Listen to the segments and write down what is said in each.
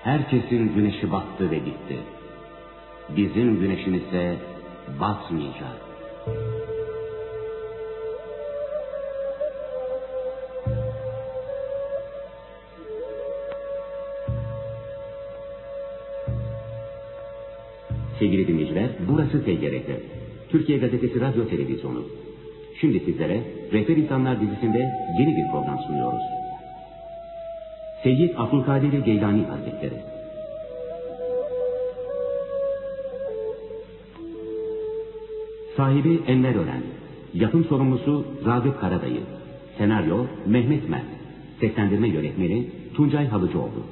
Herkesin güneşi battı ve gitti. Bizim güneşimizse batmayacak. Sevgili dinleyiciler, burası TGRT. Türkiye Gazetesi Radyo Televizyonu. Şimdi sizlere Rehber İnsanlar dizisinde yeni bir program sunuyoruz. Seyyid Abdülkadir Geylani Hazretleri. Sahibi Enver Ören. Yapım sorumlusu Ragıp Karadayı. Senaryo Mehmet Mert. Seslendirme yönetmeni Tuncay Halıcıoğlu.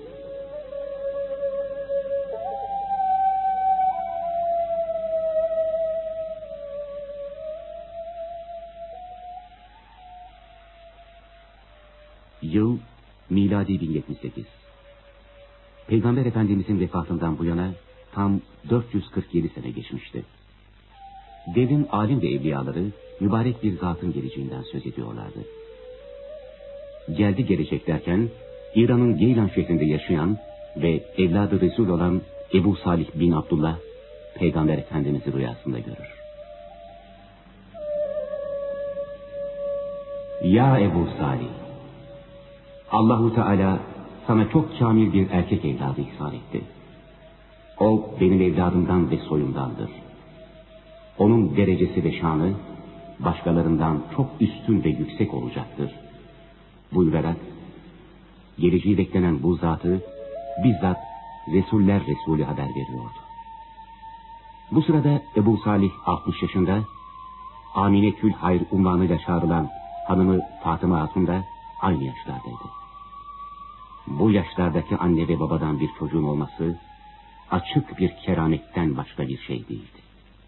Yıl miladi 1078. Peygamber Efendimizin vefatından bu yana tam 447 sene geçmişti. Devrin alim ve evliyaları mübarek bir zatın geleceğinden söz ediyorlardı. Geldi gelecek derken İran'ın Geylan şehrinde yaşayan ve evladı Resul olan Ebu Salih bin Abdullah Peygamber Efendimiz'i rüyasında görür. Ya Ebu Salih, Allahu Teala sana çok kamil bir erkek evladı ihsan etti. O benim evladımdan ve soyumdandır. Onun derecesi ve şanı başkalarından çok üstün ve yüksek olacaktır buyurarak geleceği beklenen bu zatı bizzat Resuller Resulü haber veriyordu. Bu sırada Ebu Salih 60 yaşında, Aminetül Hayr unvanıyla çağrılan hanımı Fatıma Hatun da aynı yaşlardaydı. Bu yaşlardaki anne ve babadan bir çocuğun olması açık bir kerametten başka bir şey değildi.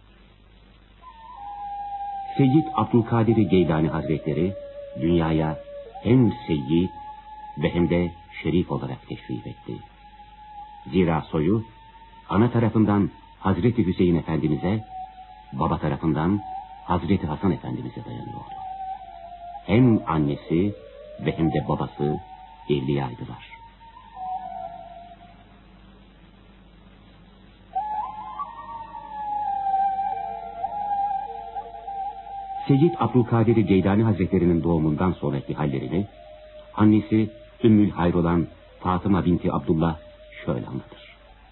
Seyyid Abdülkadir Geylani Hazretleri dünyaya hem seyyid ve hem de şerif olarak teşrif etti. Zira soyu ana tarafından Hazreti Hüseyin Efendimiz'e, baba tarafından Hazreti Hasan Efendimiz'e dayanıyordu. Hem annesi ve hem de babası evliyaydılar. Seyyid Abdülkadir Geylani Hazretleri'nin doğumundan sonraki hallerini annesi Ümmül Hayr olan Fatıma binti Abdullah şöyle anlatır.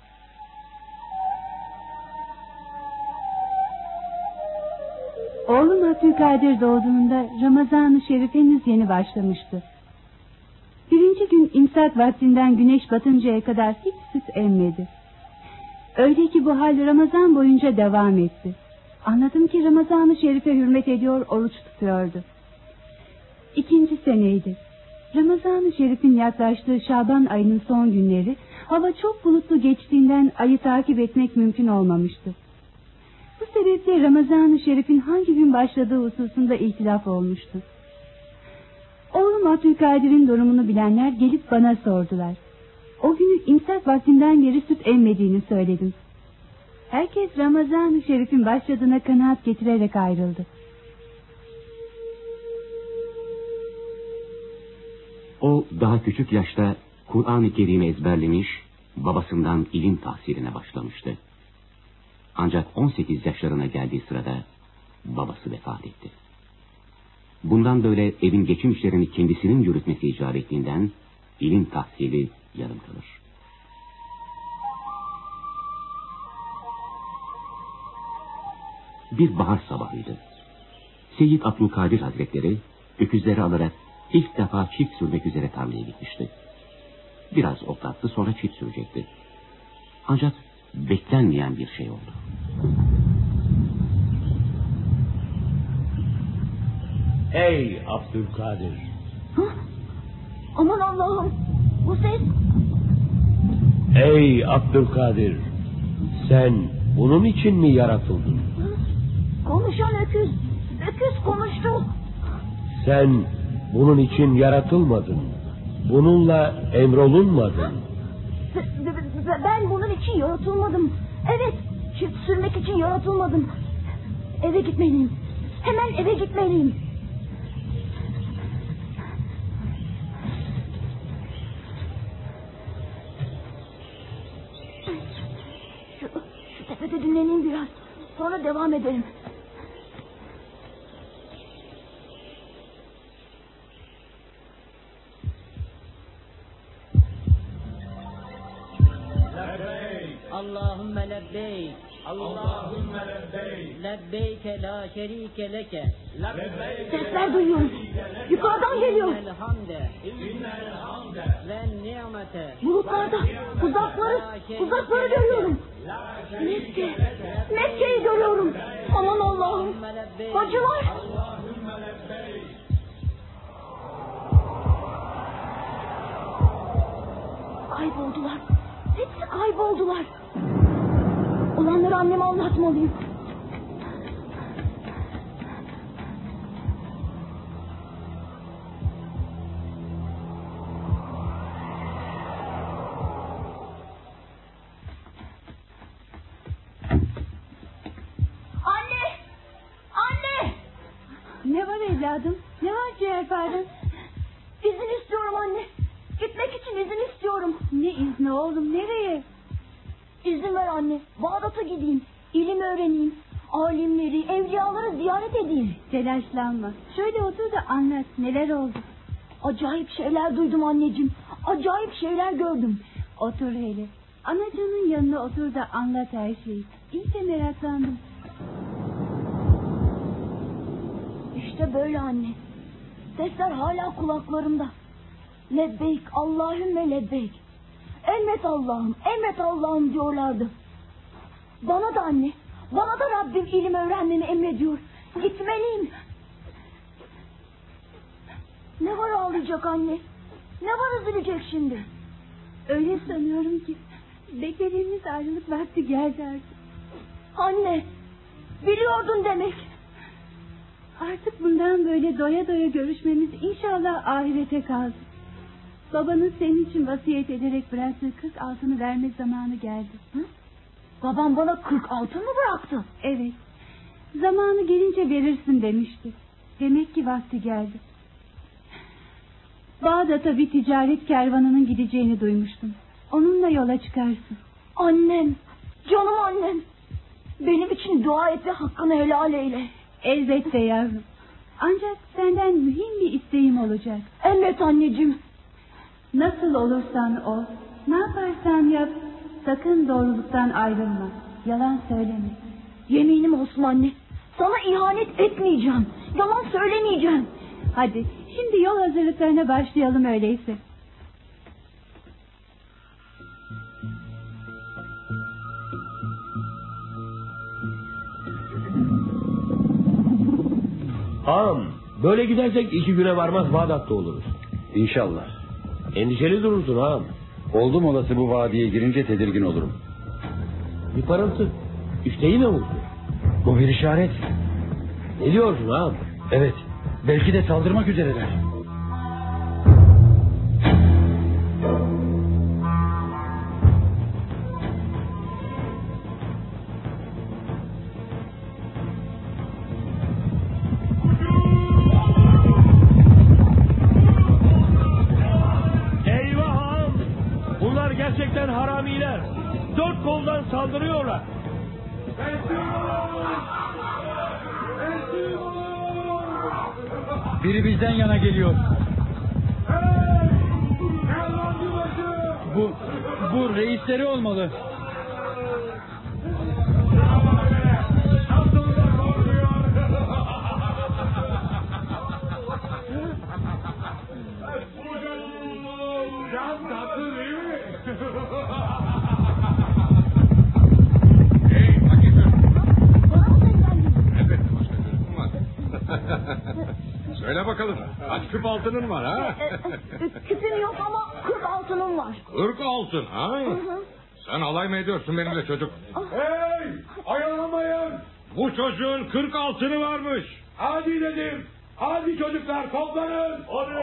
Oğlum Abdülkadir doğduğunda Ramazan-ı Şerif henüz yeni başlamıştı. Birinci gün imsak vaktinden güneş batıncaya kadar hiç süt emmedi. Öyle ki bu hal Ramazan boyunca devam etti. Anladım ki Ramazan-ı Şerif'e hürmet ediyor, oruç tutuyordu. İkinci seneydi. Ramazan-ı Şerif'in yaklaştığı Şaban ayının son günleri, hava çok bulutlu geçtiğinden ayı takip etmek mümkün olmamıştı. Bu sebeple Ramazan-ı Şerif'in hangi gün başladığı hususunda ihtilaf olmuştu. Oğlum Abdülkadir'in durumunu bilenler gelip bana sordular. O günü imsak vaktinden beri süt emmediğini söyledim. Herkes Ramazan-ı Şerif'in başladığına kanaat getirerek ayrıldı. O daha küçük yaşta Kur'an-ı Kerim'i ezberlemiş, babasından ilim tahsiline başlamıştı. Ancak 18 yaşlarına geldiği sırada babası vefat etti. Bundan böyle evin geçim işlerini kendisinin yürütmesi icap ettiğinden ilim tahsili yarım kalır. Bir bahar sabahıydı. Seyyid Abdülkadir Hazretleri öküzleri alarak ilk defa çift sürmek üzere tarlaya gitmişti. Biraz otlattı, sonra çift sürecekti. Ancak beklenmeyen bir şey oldu. Ey Abdülkadir! Hah? Aman Allah'ım! Bu ses! Ey Abdülkadir! Sen bunun için mi yaratıldın? Konuşan öküz! Öküz konuştu! Sen bunun için yaratılmadın. Bununla emrolunmadın. Ben bunun için yaratılmadım. Evet, çift sürmek için yaratılmadım. Eve gitmeliyim. Hemen eve gitmeliyim. devam edelim. Allahümme lebbeyk. Allahümme lebbeyk. Lebbeyke la şerike leke. Sesler duyuyorum. Yukarıdan geliyor. Ve ni'mete. Bulutlarda uzakları görüyorum. Mekke'yi görüyorum. Aman Allah'ım. Hacılar. Kayboldular. Hepsi kayboldular. Olanları anneme anlatmalıyım. Anne! Ne var evladım? Ne var ciğerparem? İzin istiyorum anne. Gitmek için izin istiyorum. Ne izni oğlum, nereye? İzin ver anne. Bağdat'a gideyim. İlim öğreneyim. Alimleri, evliyaları ziyaret edeyim. Telaşlanma. Şöyle otur da anlat, neler oldu? Acayip şeyler duydum anneciğim. Acayip şeyler gördüm. Otur hele. Anacığının yanına otur da anlat her şeyi. İyice meraklandım. İşte böyle anne. Sesler hala kulaklarımda. Lebbeyk, Allahümme lebbeyk. Emret Allah'ım, emret Allah'ım diyorlardı. Bana da anne, bana da Rabbim ilim öğrenmemi emrediyor. Gitmeliyim. Ne var ağlayacak anne? Ne var üzülecek şimdi? Öyle sanıyorum ki beklediğimiz ayrılık vakti geldi artık. Anne, biliyordun demek. Artık bundan böyle doya doya görüşmemiz inşallah ahirete kaldı. Babanın senin için vasiyet ederek bıraktığı 40 altını verme zamanı geldi. Hı? Babam bana 40 altın mı bıraktı? Evet. Zamanı gelince verirsin demişti. Demek ki vakti geldi. Bağdat'a bir ticaret kervanının gideceğini duymuştum. Onunla yola çıkarsın. Annem, canım annem. Benim için dua et ve hakkını helal eyle. Elbette yavrum. Ancak senden mühim bir isteğim olacak. Emret anneciğim. Nasıl olursan ol, ne yaparsan yap, sakın doğruluktan ayrılma. Yalan söyleme. Yeminim olsun anne. Sana ihanet etmeyeceğim. Yalan söylemeyeceğim. Hadi şimdi yol hazırlıklarına başlayalım öyleyse. Ağam, böyle gidersek 2 güne varmaz Bağdat'ta oluruz. İnşallah. Endişeli durursun ağam. Oldum olası bu vadiye girince tedirgin olurum. Bir parıltı. İşte yine vurdu. Bu bir işaret. Ne diyorsun ağam? Evet. Belki de saldırmak üzereler. Eyvah ağam! Bunlar gerçekten haramiler. 4 koldan saldırıyorlar. Biri bizden yana geliyor. Bu reisleri olmalı. Hey fakir. Bana mı seslendin? Elbette başka çözümüm var. Söyle bakalım. Kaç küp altının var ha? Küpüm yok ama 40 altınım var. 40 altın ha? Hı. Sen alay mı ediyorsun benimle çocuk? Hey! Ayalamayın! Bu çocuğun 40 altını varmış. Hadi dedim! Hadi çocuklar toplanın!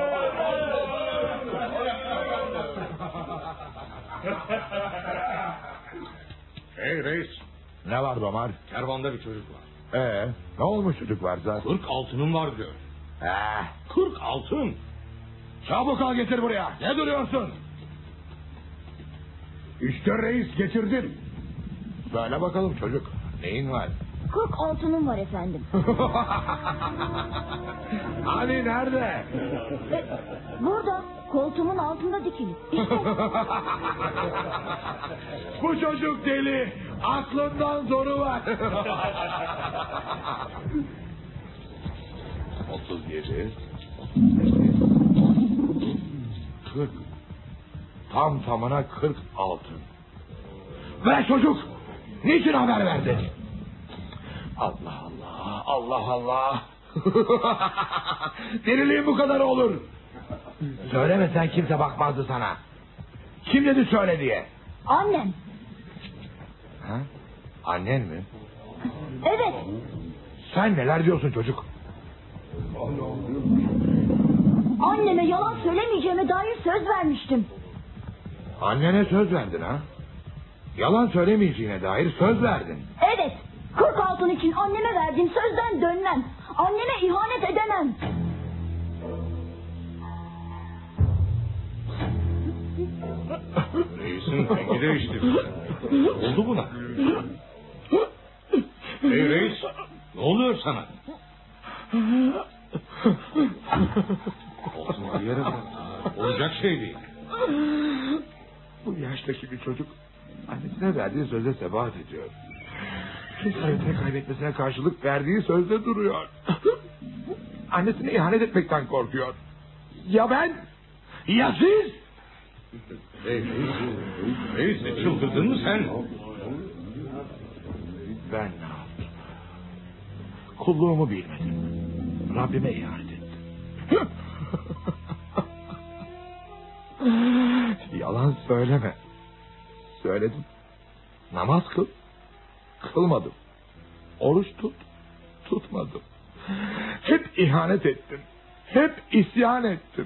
Hey reis. Ne var Domar? Kervanda bir çocuk var. Ne olmuş çocuk varsa? 40 altınım var diyor. 40 altın. Çabuk al getir buraya. Ne duruyorsun? İşte reis getirdim. Söyle bakalım çocuk. Neyin var? 40 altınım var efendim. Hani nerede? Burada koltuğumun altında dikili. İşte. Bu çocuk deli. Aklından zoru var. 37 40 tam tamına 40 altın. Ve çocuk niçin haber verdin? Allah Allah, Allah Allah. Deliliğin bu kadar olur. Söylemesen kimse bakmazdı sana. Kim dedi söyle diye? Annem. Ha? Annen mi? Evet. Sen neler diyorsun çocuk? Anneme yalan söylemeyeceğime dair söz vermiştim. Annene söz verdin ha? Yalan söylemeyeceğine dair söz verdin. Evet. 40 altın için anneme verdiğim sözden dönmem. Anneme ihanet edemem. Reisin rengi değişti. Ne oldu buna? Hey reis, ne oluyor sana? Olsun bir yere bırak. Olacak şey değil. Bu yaştaki bir çocuk annesine verdiği söze sebat ediyor. Cesaretini kaybetmesine karşılık verdiği sözde duruyor. Annesine ihanet etmekten korkuyor. Ya ben? Ya siz? Hey reis, çıldırdın mı sen? Ben ne yaptım? Kulluğumu bilmedim. Rabbime ihanet ettim. Yalan söyleme. Söyledim. Namaz kıl. Kılmadım. Oruç tut. Tutmadım. Hep ihanet ettim. Hep isyan ettim.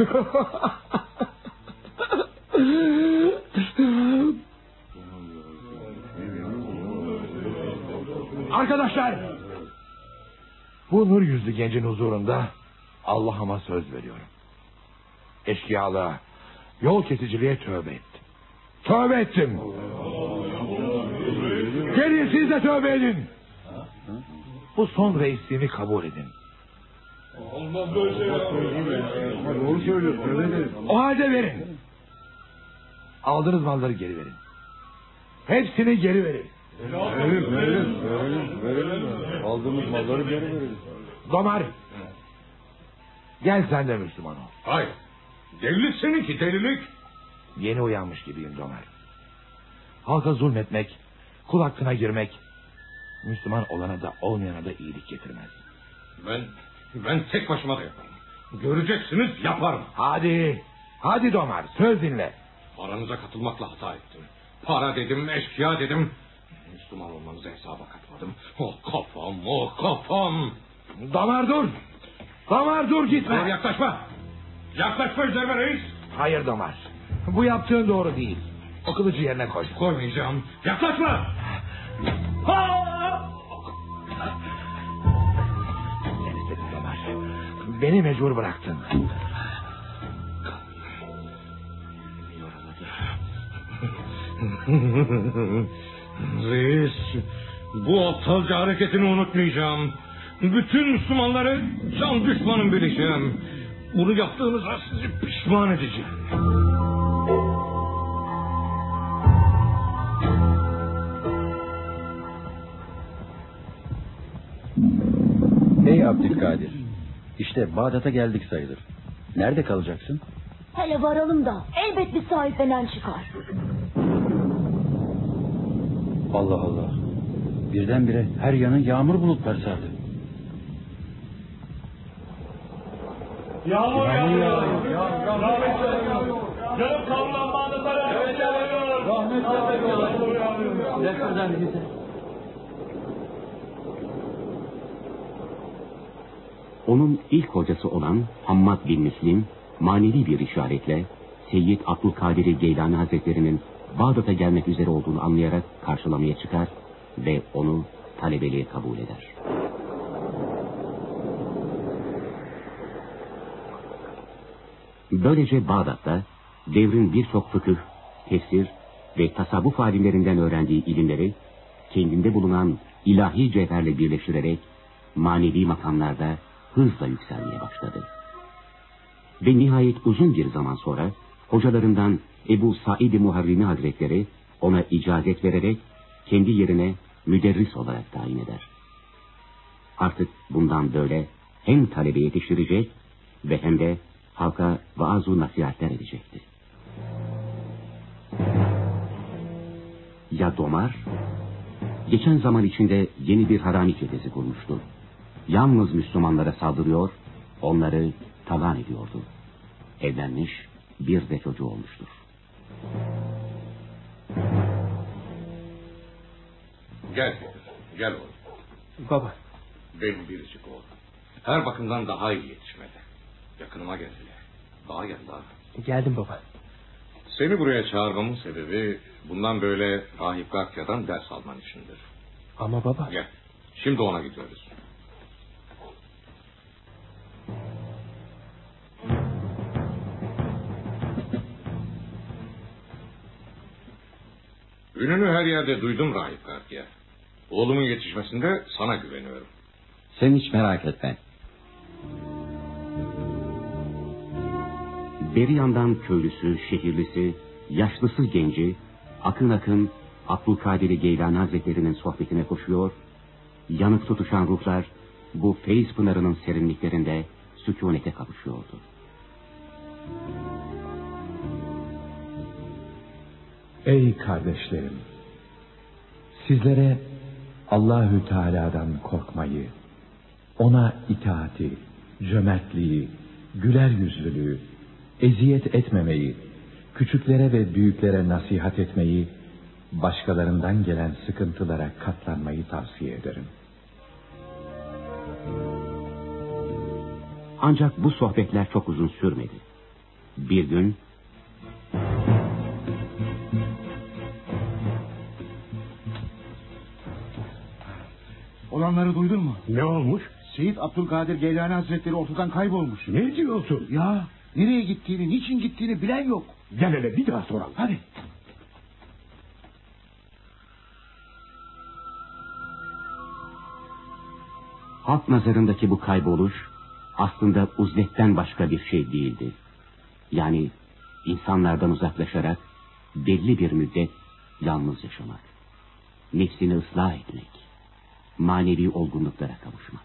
Arkadaşlar, bu nur yüzlü gencin huzurunda Allah'ıma söz veriyorum. Eşkıyalığa, yol kesiciliğe tövbe ettim. Tövbe ettim. Gelin siz de tövbe edin. Bu son reisliğimi kabul edin. Olmaz böyle şey ya. Doğru söylüyorsun. O halde verin. Aldığınız malları geri verin. Hepsini geri verin. Verelim. Aldığımız malları geri verelim. Domar. Gel sen de Müslüman ol. Hayır. Delilik seninki, delilik. Yeni uyanmış gibiyim Domar. Halka zulmetmek, kul hakkına girmek, Müslüman olana da olmayana da iyilik getirmez. Ben tek başıma da yaparım. Göreceksiniz, yaparım. Hadi Domar, söz dinle. Aranıza katılmakla hata ettim. Para dedim, eşkıya dedim. Müslüman olmanızı hesaba katmadım. O kafam. Domar dur gitme. Dur, yaklaşma. Yaklaşma üzerime reis. Hayır Domar. Bu yaptığın doğru değil. O kılıcı yerine koy. Koymayacağım. Yaklaşma. Sen istedin Domar. Beni mecbur bıraktın. Reis, bu aptalca hareketini unutmayacağım. Bütün Müslümanları can düşmanım bileceğim. Bunu yaptığınıza sizi pişman edeceğim. Ey Abdülkadir, işte Bağdat'a geldik sayılır. Nerede kalacaksın? Hele varalım da elbet bir sahiplenen çıkar. Allah Allah. Birdenbire her yanı yağmur bulutları sardı. Yağmur yağıyor. Rahmet yağıyor. Canım kavrulan Bağdat'a rahmet yağıyor. Rahmet yağıyor. Destekten bize. Onun ilk hocası olan Hammad bin Müslim manevi bir işaretle Seyyid Abdülkadir Geylani Hazretleri'nin Bağdat'a gelmek üzere olduğunu anlayarak karşılamaya çıkar ve onu talebeliğe kabul eder. Böylece Bağdat'ta devrin birçok fıkıh, tefsir ve tasavvuf alimlerinden öğrendiği ilimleri kendinde bulunan ilahi cevherle birleştirerek manevi makamlarda hızla yükselmeye başladı. Ve nihayet uzun bir zaman sonra hocalarından Ebu Said-i Muharrimi Hazretleri ona icazet vererek kendi yerine müderris olarak tayin eder. Artık bundan böyle hem talebe yetiştirecek ve hem de halka vaaz-u nasihatler edecekti. Ya Domar, geçen zaman içinde yeni bir harami çetesi kurmuştu. Yalnız Müslümanlara saldırıyor, onları talan ediyordu. Evlenmiş, bir de çocuğu olmuştur. Gel Peter, gel oğlum. Baba. Benim biricik oğlum. Her bakımdan daha iyi yetişmedi. Yakınıma geldi. Daha gel daha. Geldim baba. Seni buraya çağırmamın sebebi bundan böyle Rahip Gakya'dan ders alman içindir. Ama baba. Gel, şimdi ona gidiyoruz. Ününü her yerde duydum Rahip Gakya. Oğlumun yetişmesinde sana güveniyorum. Sen hiç merak etme. Beri yandan köylüsü, şehirlisi, yaşlısı genci, akın akın Abdülkadir Geylani Hazretleri'nin sohbetine koşuyor, yanık tutuşan ruhlar bu feyiz pınarının serinliklerinde sükunete kavuşuyordu. Ey kardeşlerim! Sizlere Allahü Teala'dan korkmayı, ona itaati, cömertliği, güler yüzlülüğü, eziyet etmemeyi, küçüklere ve büyüklere nasihat etmeyi, başkalarından gelen sıkıntılara katlanmayı tavsiye ederim. Ancak bu sohbetler çok uzun sürmedi. Bir gün olanları duydun mu? Ne olmuş? Seyit Abdülkadir Geylani Hazretleri ortadan kaybolmuş. Ne diyorsun? Ya nereye gittiğini, niçin gittiğini bilen yok. Gel hele bir daha soralım. Hadi. halk nazarındaki bu kayboluş aslında uzletten başka bir şey değildi. Yani insanlardan uzaklaşarak belli bir müddet yalnız yaşamak, nefsini ıslah etmek, manevi olgunluklara kavuşmak.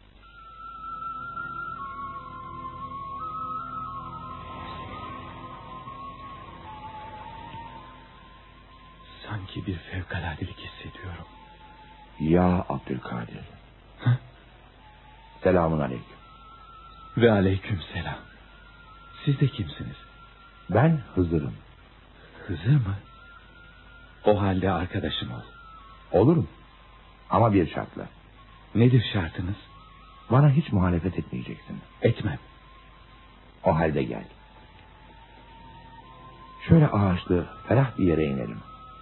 Sanki bir fevkaladelik hissediyorum. Ya Abdülkadir. Selamun aleyküm. Ve aleyküm selam. Siz de kimsiniz? Ben Hızır'ım. Hızır mı? O halde arkadaşım ol. Olurum. Ama bir şartla. Nedir şartınız? Bana hiç muhalefet etmeyeceksin. Etmem. O halde gel. Şöyle ağaçlı, ferah bir yere inelim.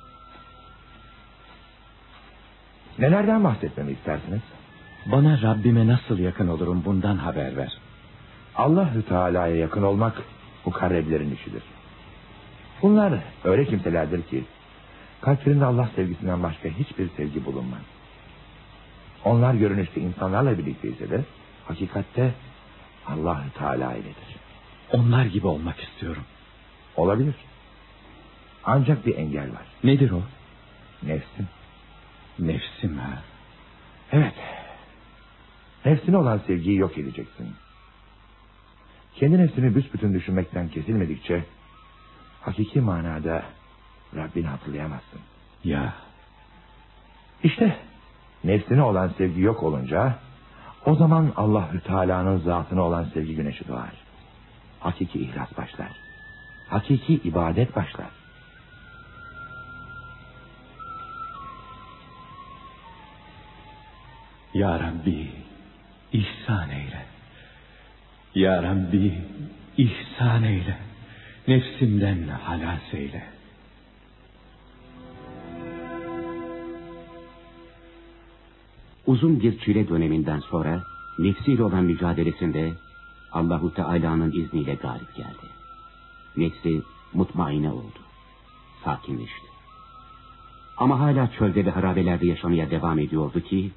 Nelerden bahsetmemi istersiniz? Bana Rabbime nasıl yakın olurum bundan haber ver. Allahü Teala'ya yakın olmak mukarreblerin işidir. Bunlar öyle kimselerdir ki kalplerinde Allah sevgisinden başka hiçbir sevgi bulunmaz. Onlar görünüşte insanlarla birlikteyse de hakikatte Allahü Teala iledir. Onlar gibi olmak istiyorum. Olabilir. Ancak bir engel var. Nedir o? Nefsin. Nefsim ha. Evet. Nefsine olan sevgiyi yok edeceksin. Kendi nefsini büsbütün düşünmekten kesilmedikçe hakiki manada Rabbini hatırlayamazsın. Ya. İşte nefsine olan sevgi yok olunca o zaman Allahü Teala'nın zatına olan sevgi güneşi doğar. Hakiki ihlas başlar. Hakiki ibadet başlar. Ya Rabbi ihsan eyle. Ya Rabbi ihsan eyle. Nefsimden halas eyle. Uzun bir çile döneminden sonra nefsiyle olan mücadelesinde Allahu Teala'nın izniyle galip geldi. Nefsi mutmaine oldu. Sakinleşti. Ama hala çölde ve harabelerde yaşamaya devam ediyordu ki...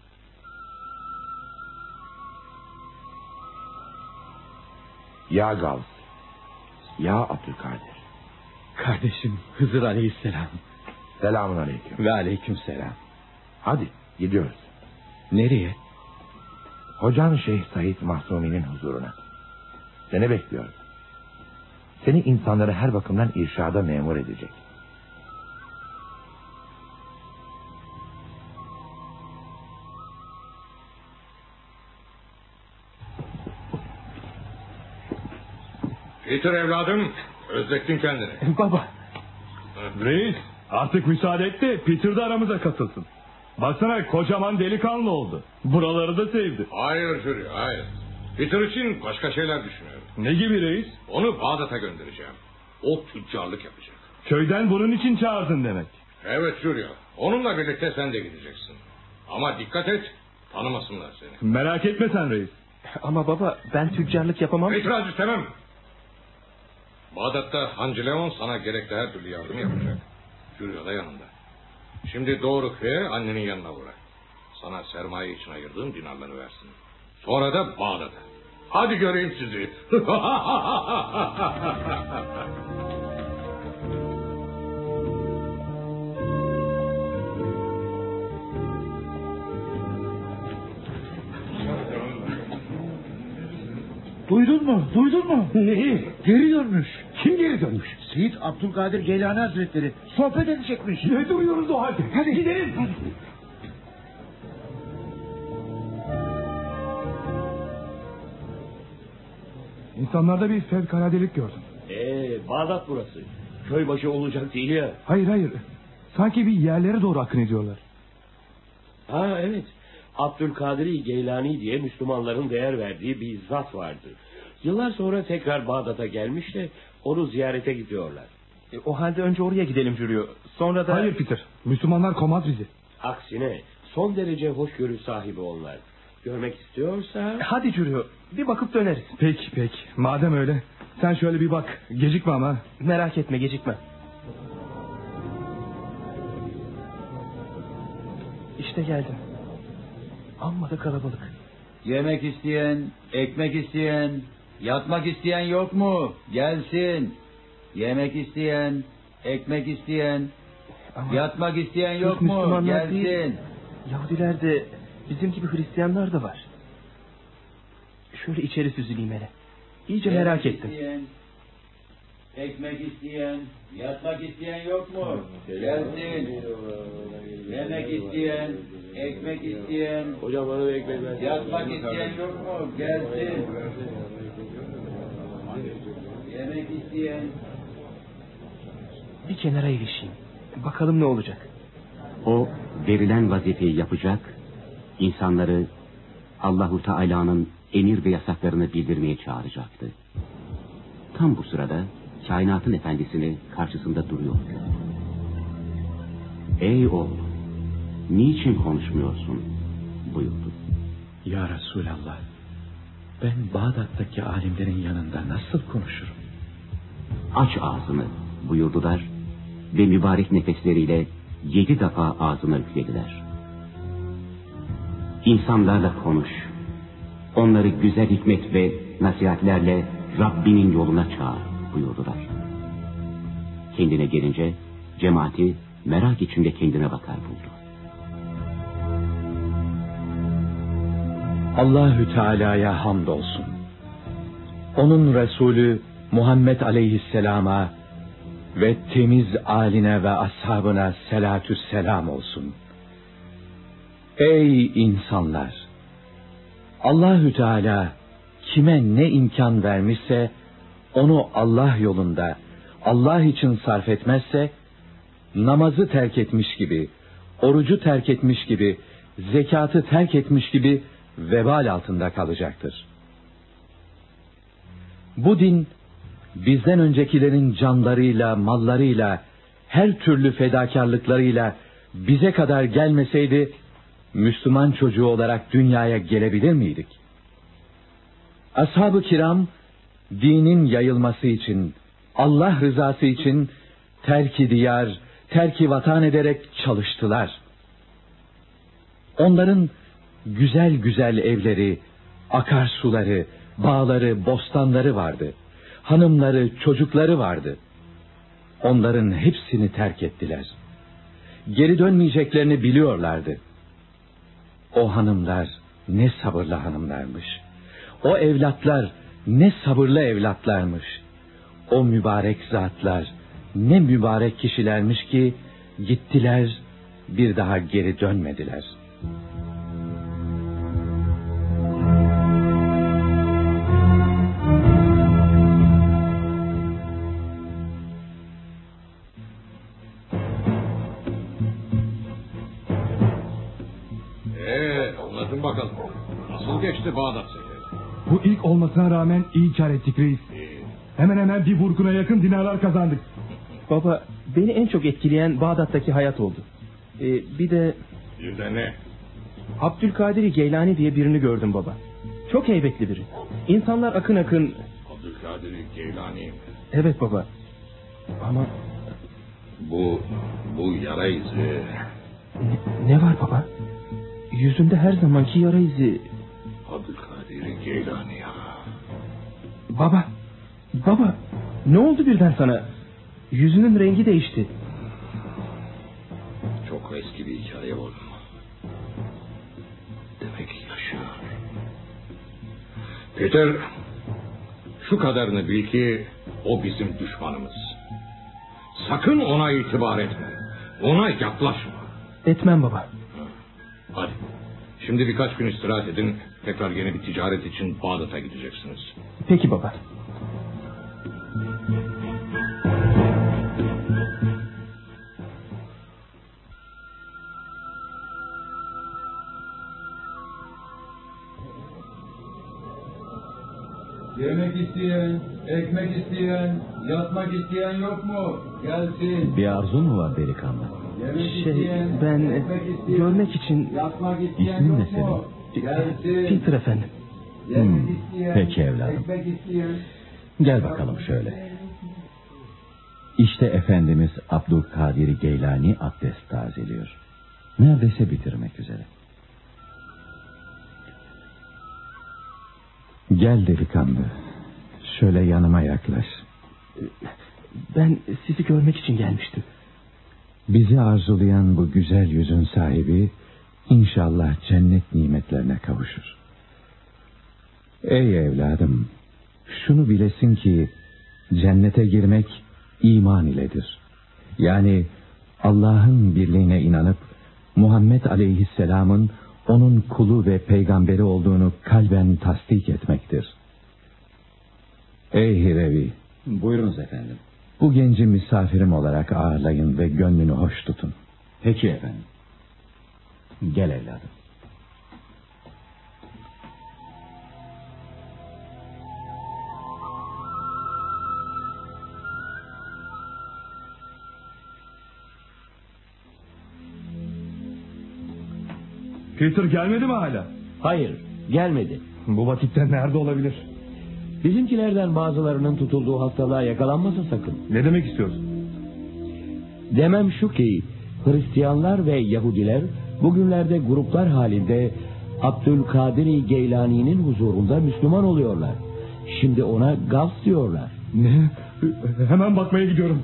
Ya Gavs, ya Abdülkadir. Kardeşim Hızır Aleyhisselam. Selamun aleyküm. Ve aleykümselam. Hadi gidiyoruz. Nereye? Hocan Şeyh Said Mahsumi'nin huzuruna. Seni bekliyorum. Seni insanları her bakımdan irşada memur edecek. Peter evladım, özlettin kendini. Baba. Reis, artık müsaade et de Peter de aramıza katılsın. Baksana kocaman delikanlı oldu. Buraları da sevdi. Hayır Jüri, hayır. Peter için başka şeyler düşünüyorum. Ne gibi reis? Onu Bağdat'a göndereceğim. O tüccarlık yapacak. Köyden bunun için çağırdın demek. Evet Jüri, onunla birlikte sen de gideceksin. Ama dikkat et, tanımasınlar seni. Merak etme sen reis. Ama baba, ben tüccarlık yapamam. İtiraz istemem. Bağdat'ta Hancı Leon sana gerekli her türlü yardım yapacak. Jüri da yanında. Şimdi doğru köye annenin yanına uğra. Sana sermaye için ayırdığım dinarları versin. Sonra da Bağdat'a. Hadi göreyim sizi. Duydun mu? Duydun mu? Neyi? Geri dönmüş. Kim geri dönmüş? Seyit Abdülkadir Geylani Hazretleri sohbet edecekmiş. Ne duruyoruz o halde? Hadi gidelim. Hadi. İnsanlarda bir fevkaladelik gördüm. Bağdat burası. Köybaşı olacak değil ya. Hayır. Sanki bir yerlere doğru akın ediyorlar. Ha evet. Abdülkadir Geylani diye Müslümanların değer verdiği bir zat vardı. Yıllar sonra tekrar Bağdat'a gelmiş de onu ziyarete gidiyorlar. O halde önce oraya gidelim Jüriyo. Sonra da... Hayır Peter. Müslümanlar komaz bizi. Aksine son derece hoşgörü sahibi onlar. Görmek istiyorsa... Hadi Jüriyo. Bir bakıp döneriz. Peki. Madem öyle. Sen şöyle bir bak. Gecikme ama. Merak etme, gecikme. İşte geldim. Amma da kalabalık. Yemek isteyen, ekmek isteyen, yatmak isteyen yok mu? Gelsin. Yemek isteyen, ekmek isteyen, ama yatmak isteyen yok mu? Gelsin. Değil. Yahudiler de bizim gibi Hristiyanlar da var. Şöyle içeri süzüleyim hele. İyice yemek merak ettim. Isteyen, ekmek isteyen, yatmak isteyen yok mu? Gelsin. Yemek isteyen, ekmek isteyen, hocam bana bir ekmek ver. Yatmak isteyen yok mu? Gelsin. Yemek isteyen. Bir kenara ilişeyim. Bakalım ne olacak. O verilen vazifeyi yapacak, insanları Allahu Teala'nın emir ve yasaklarını bildirmeye çağıracaktı. Tam bu sırada kainatın efendisini karşısında duruyordu. Ey oğul, niçin konuşmuyorsun? Buyurdu. Ya Resulallah, ben Bağdat'taki alimlerin yanında nasıl konuşurum? Aç ağzını buyurdular ve mübarek nefesleriyle 7 defa ağzına üflediler. İnsanlarla konuş, onları güzel hikmet ve nasihatlerle Rabbinin yoluna çağır buyurdular. Kendine gelince cemaati merak içinde kendine bakar buldu. Allahü Teala'ya hamdolsun. Onun Resulü Muhammed Aleyhisselam'a ve temiz âline ve ashabına selatü selam olsun. Ey insanlar! Allahü Teala kime ne imkan vermişse onu Allah yolunda, Allah için sarf etmezse, namazı terk etmiş gibi, orucu terk etmiş gibi, zekatı terk etmiş gibi vebal altında kalacaktır. Bu din bizden öncekilerin canlarıyla, mallarıyla, her türlü fedakarlıklarıyla bize kadar gelmeseydi, Müslüman çocuğu olarak dünyaya gelebilir miydik? Ashab-ı kiram, dinin yayılması için, Allah rızası için terk-i diyar, terki vatan ederek çalıştılar. Onların güzel güzel evleri, akarsuları, bağları, bostanları vardı. Hanımları, çocukları vardı. Onların hepsini terk ettiler. Geri dönmeyeceklerini biliyorlardı. O hanımlar ne sabırlı hanımlarmış. O evlatlar ne sabırlı evlatlarmış. O mübarek zatlar ne mübarek kişilermiş ki gittiler, bir daha geri dönmediler. Anlatın bakalım. Nasıl geçti Bağdat seferi? Bu ilk olmasına rağmen iyi kar ettik reis. Hemen hemen bir burkuna yakın dinarlar kazandık. Baba, beni en çok etkileyen Bağdat'taki hayat oldu. Bir de ne? Abdülkadir Geylani diye birini gördüm baba. Çok heybetli biri. İnsanlar akın akın... Abdülkadir Geylani mi? Evet baba. Ama... Bu yara izi... Ne var baba? Yüzünde her zamanki yara izi. Abdülkadir Geylani ya. Baba, ne oldu birden sana? Yüzünün rengi değişti. Çok eski bir hikaye oldu. Demek yaşıyor. Peter, şu kadarını bil ki o bizim düşmanımız. Sakın ona itibar etme. Ona yaklaşma. Etmem baba. Hadi. Şimdi birkaç gün istirahat edin. Tekrar yeni bir ticaret için Bağdat'a gideceksiniz. Peki baba. Yemek isteyen, ekmek isteyen, yatmak isteyen yok mu? Gelsin. Bir arzun mu var delikanlı? Ben görmek için... Yatmak isteyen İsmin ne yok mu? Gelsin. Peter efendim. Peki evladım. Gel bakalım şöyle. İşte Efendimiz Abdülkadir Geylani abdest tazeliyor. Neredeyse bitirmek üzere. Gel delikanlı. Şöyle yanıma yaklaş. Ben sizi görmek için gelmiştim. Bizi arzulayan bu güzel yüzün sahibi İnşallah cennet nimetlerine kavuşur. Ey evladım, şunu bilesin ki cennete girmek iman iledir. Yani Allah'ın birliğine inanıp Muhammed Aleyhisselam'ın onun kulu ve peygamberi olduğunu kalben tasdik etmektir. Ey Hirevi, buyurunuz efendim. Bu genci misafirim olarak ağırlayın ve gönlünü hoş tutun. Peki efendim. Gel evladım. Peter gelmedi mi hala? Hayır, gelmedi. Bu vakitte nerede olabilir? Bizimkilerden bazılarının tutulduğu hastalığa yakalanmasa sakın. Ne demek istiyorsun? Demem şu ki Hristiyanlar ve Yahudiler bugünlerde gruplar halinde Abdülkadir Geylani'nin huzurunda Müslüman oluyorlar. Şimdi ona Gavs diyorlar. Ne? Hemen bakmaya gidiyorum.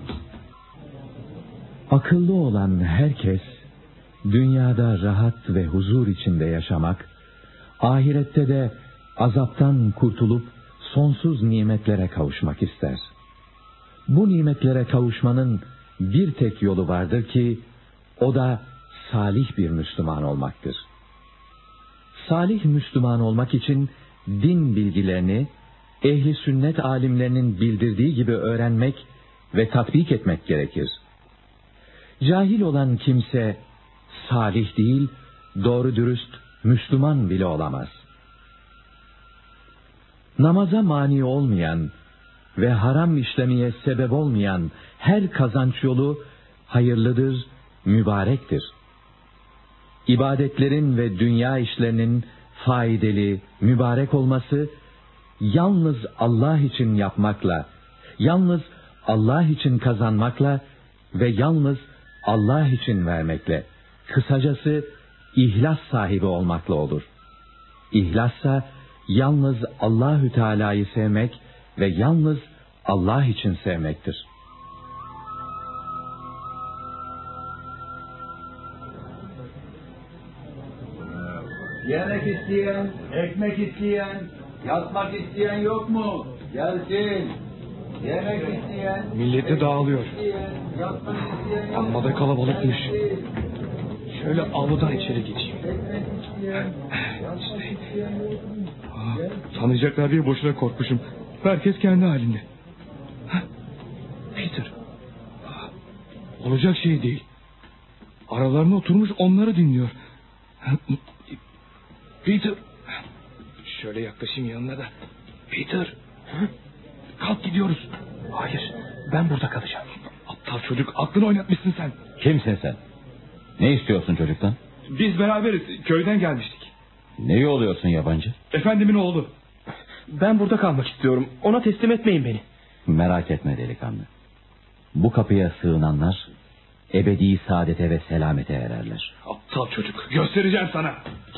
Akıllı olan herkes dünyada rahat ve huzur içinde yaşamak, ahirette de azaptan kurtulup sonsuz nimetlere kavuşmak ister. Bu nimetlere kavuşmanın bir tek yolu vardır ki o da salih bir Müslüman olmaktır. Salih Müslüman olmak için din bilgilerini ehli sünnet alimlerinin bildirdiği gibi öğrenmek ve tatbik etmek gerekir. Cahil olan kimse salih değil, doğru dürüst Müslüman bile olamaz. Namaza mani olmayan ve haram işlemeye sebep olmayan her kazanç yolu hayırlıdır, mübarektir. İbadetlerin ve dünya işlerinin faydalı, mübarek olması yalnız Allah için yapmakla, yalnız Allah için kazanmakla ve yalnız Allah için vermekle, kısacası ihlas sahibi olmakla olur. İhlassa yalnız Allahü Teala'yı sevmek ve yalnız Allah için sevmektir. Yemek isteyen, ekmek isteyen, yatmak isteyen yok mu? Gelsin. Yemek isteyen... Millet de dağılıyor. Amma da kalabalıkmış. Şöyle avludan içeri geçeyim. Tanıyacaklar diye boşuna korkmuşum. Herkes kendi halinde. Peter. Olacak şey değil. Aralarına oturmuş onları dinliyor. Peter. Şöyle yaklaşayım yanına da. Peter. Kalk gidiyoruz. Hayır, ben burada kalacağım. Aptal çocuk, aklını oynatmışsın sen. Kimsin sen? Ne istiyorsun çocuktan? Biz beraberiz, köyden gelmiştik. Ne yolluyorsun yabancı? Efendimin oğlu. Ben burada kalmak istiyorum. Ona teslim etmeyin beni. Merak etme delikanlı. Bu kapıya sığınanlar ebedi saadete ve selamete ererler. Aptal çocuk, göstereceğim sana.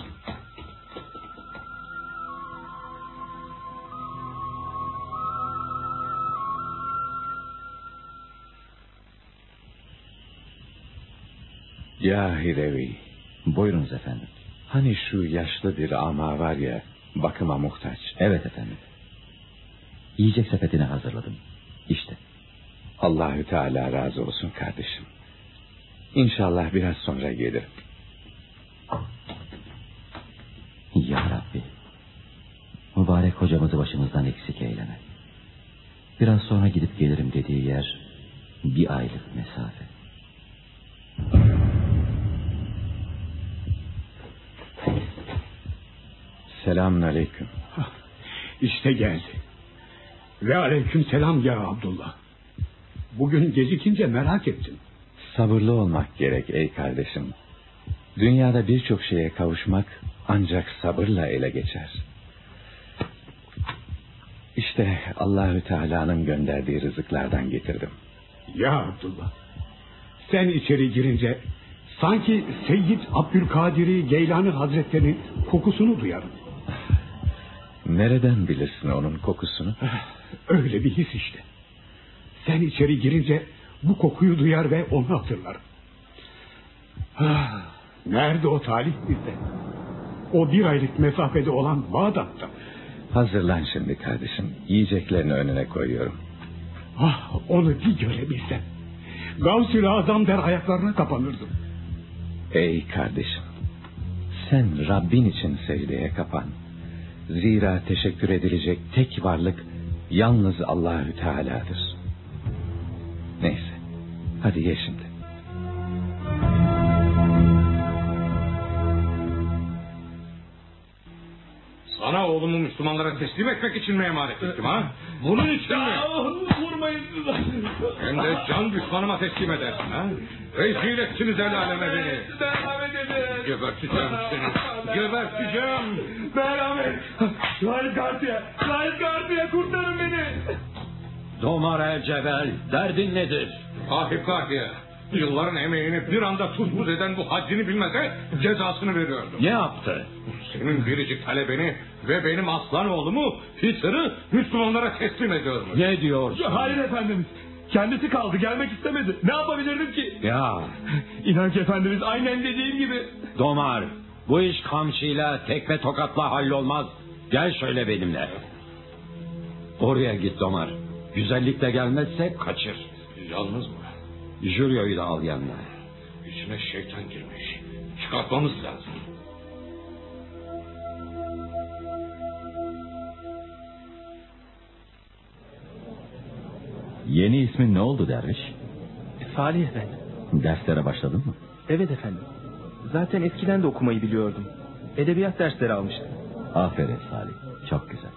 Ya Hirevi. Buyurunuz efendim. Hani şu yaşlı bir ama var ya, bakıma muhtaç. Evet efendim. Yiyecek sepetini hazırladım. İşte. Allahü Teala razı olsun kardeşim. İnşallah biraz sonra gelirim. Ya Rabbi. Mübarek hocamızı başımızdan eksik eyleme. Biraz sonra gidip gelirim dediği yer bir aylık mesafe. Selamünaleyküm. İşte geldi. Ve aleyküm selam ya Abdullah. Bugün gecikince merak ettim. Sabırlı olmak gerek ey kardeşim. Dünyada birçok şeye kavuşmak ancak sabırla ele geçer. İşte Allahü Teala'nın gönderdiği rızıklardan getirdim. Ya Abdullah. Sen içeri girince sanki Seyyid Abdülkadir Geylani Hazretleri'nin kokusunu duyarım. Nereden bilirsin onun kokusunu? Öyle bir his işte. Sen içeri girince bu kokuyu duyar ve onu hatırlarım. Nerede o talih bizde? O bir aylık mesafede olan Bağdat'ta. Hazırlan şimdi kardeşim. Yiyeceklerini önüne koyuyorum. Onu bir görebilsem. Gavs-ül Azam der ayaklarına kapanırdım. Ey kardeşim. Sen Rabbin için secdeye kapan. Zira teşekkür edilecek tek varlık yalnız Allahü Teala'dır. Neyse. Hadi ye şimdi. Sana oğlumu Müslümanlara teslim etmek için mi emanet ettim ha? Bunun için mi? Vurmayın. Hem de can düşmanıma teslim edersin ha? Rezil ettiniz el aleme beni. Merhamet edin. Geberteceğim seni. Geberteceğim. Merhamet. Şahit Gardiye kurtarın beni. Domar el Cebel, derdin nedir? Sahip Gardiye. Yılların emeğini bir anda tuz buz eden bu haddini bilmese cezasını veriyordum. Ne yaptı? Senin biricik talebeni ve benim aslan oğlumu Peter'ı Müslümanlara teslim ediyorum. Ne diyorsun? Hayır efendimiz. Kendisi kaldı, gelmek istemedi. Ne yapabilirdim ki? Ya. İnan ki efendimiz aynen dediğim gibi. Domar, bu iş kamçıyla, tekme tokatla hallolmaz. Gel şöyle benimle. Oraya git Domar. Güzellikle gelmezse kaçır. Yalnız mı? Julio'yu da al yanına. İçine şeytan girmiş. Çıkartmamız lazım. Yeni ismin ne oldu derviş? Salih efendim. Derslere başladın mı? Evet efendim. Zaten eskiden de okumayı biliyordum. Edebiyat dersleri almıştım. Aferin Salih. Çok güzel.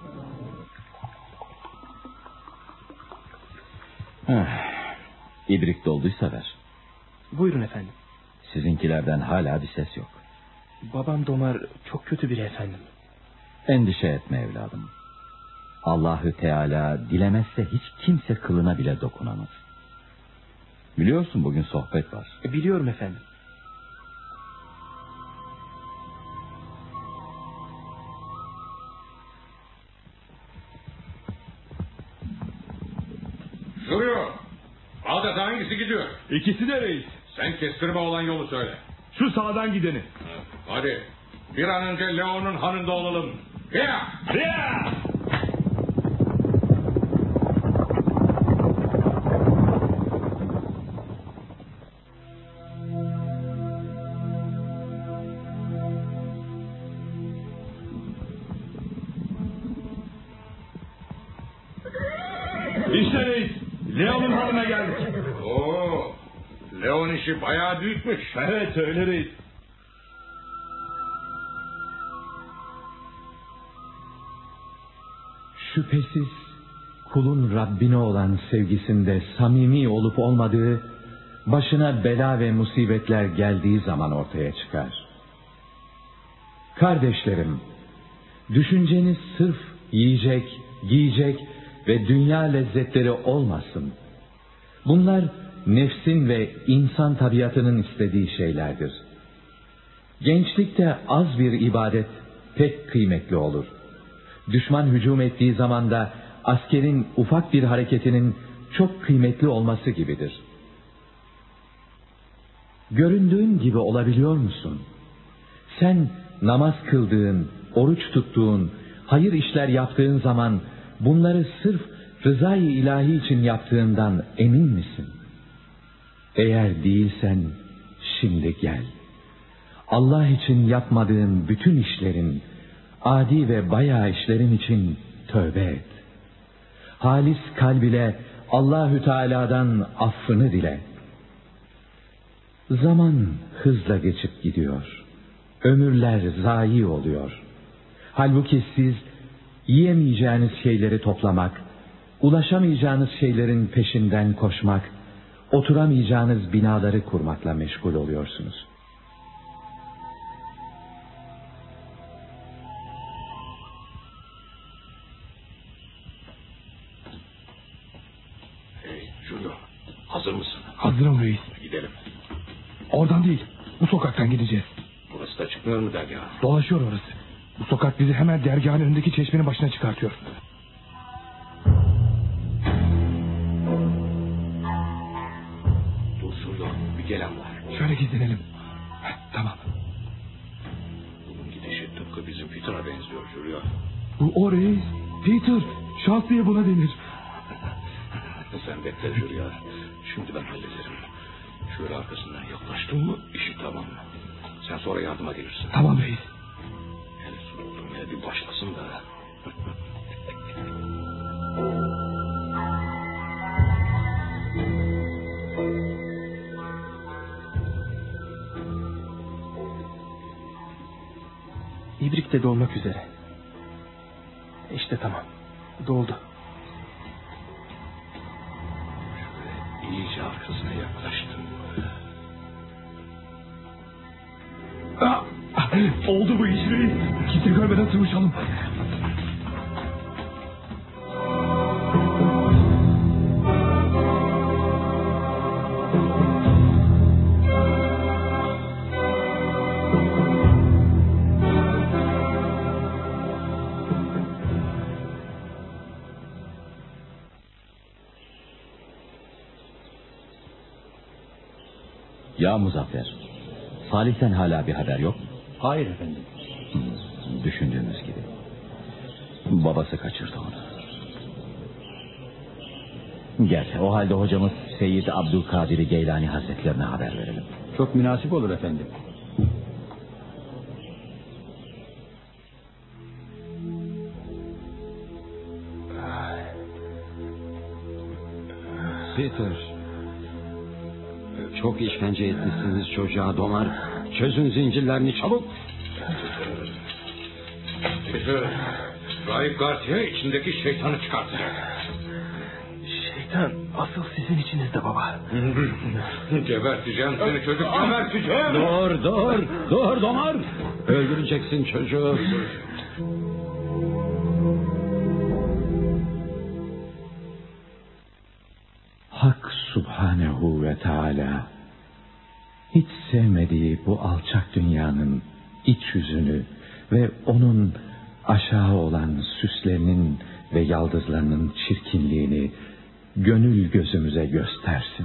İbrik dolduysa ver. Buyurun efendim. Sizinkilerden hala bir ses yok. Babam Domar çok kötü biri efendim. Endişe etme evladım. Allahü Teala dilemezse hiç kimse kılına bile dokunamaz. Biliyorsun bugün sohbet var. Biliyorum efendim. Duruyor. Bağdat'a hangisi gidiyor? İkisi de reis. Sen kestirme olan yolu söyle. Şu sağdan gideni. Hadi. Bir an önce Leon'un hanında olalım. Ya! Ya! İşte reis. Leon'un hanına geldik. Oo, Leon işi bayağı büyükmüş. Evet öyle reis. Şüphesiz kulun Rabbine olan sevgisinde samimi olup olmadığı, başına bela ve musibetler geldiği zaman ortaya çıkar. Kardeşlerim, düşünceniz sırf yiyecek, giyecek ve dünya lezzetleri olmasın. Bunlar nefsin ve insan tabiatının istediği şeylerdir. Gençlikte az bir ibadet pek kıymetli olur. Düşman hücum ettiği zaman da askerin ufak bir hareketinin çok kıymetli olması gibidir. Göründüğün gibi olabiliyor musun? Sen namaz kıldığın, oruç tuttuğun, hayır işler yaptığın zaman bunları sırf rızayı ilahi için yaptığından emin misin? Eğer değilsen şimdi gel. Allah için yapmadığın bütün işlerin, adi ve bayağı işlerin için tövbe et. Halis kalb ile Allahü Teala'dan affını dile. Zaman hızla geçip gidiyor. Ömürler zayi oluyor. Halbuki siz yiyemeyeceğiniz şeyleri toplamak, ulaşamayacağınız şeylerin peşinden koşmak, oturamayacağınız binaları kurmakla meşgul oluyorsunuz. Julio, hazır mısın? Hazırım reis. Gidelim. Oradan değil, bu sokaktan gideceğiz. Burası da çıkmıyor mu dergah? Dolaşıyor orası. Bu sokak bizi hemen dergahın önündeki çeşmenin başına çıkartıyor. Dur Julio, bir gelen var. Şöyle gizlenelim. Tamam. Bunun gidişi tıpkı bizim Peter'a benziyor Julio. Bu o reis. Peter, şans diye buna denir. Sen bekle Julio. Şimdi ben hallederim. Şöyle arkasından yaklaştın mı işi tamam. Sen sonra yardıma gelirsin. Tamam reis. Hele surutturmaya bir başlasın da. İbrik de dolmak üzere. İşte tamam. Doldu. Şöyle iyice arkasına yaklaştım. Oldu bu iş reis. Kimse görmeden sıvışalım. Ya Muzaffer, Salih'ten hala bir haber yok mu? Hayır efendim. Düşündüğümüz gibi. Babası kaçırdı onu. Gel, o halde hocamız Seyyid Abdülkadir Geylani Hazretlerine haber verelim. Çok münasip olur efendim. Peter, çok işkence etmişsiniz çocuğa Domar. Çözün zincirlerini çabuk. Peter, Rahip Garcia içindeki şeytanı çıkartacak. Şeytan asıl sizin içinizde baba. Geberteceğim seni çocuk, geberteceğim. Dur Domar. Öldüreceksin çocuğu. Hak Subhane Sübhanehu ve Teala hiç sevmediği bu alçak dünyanın iç yüzünü ve onun aşağı olan süslerinin ve yaldızlarının çirkinliğini gönül gözümüze göstersin.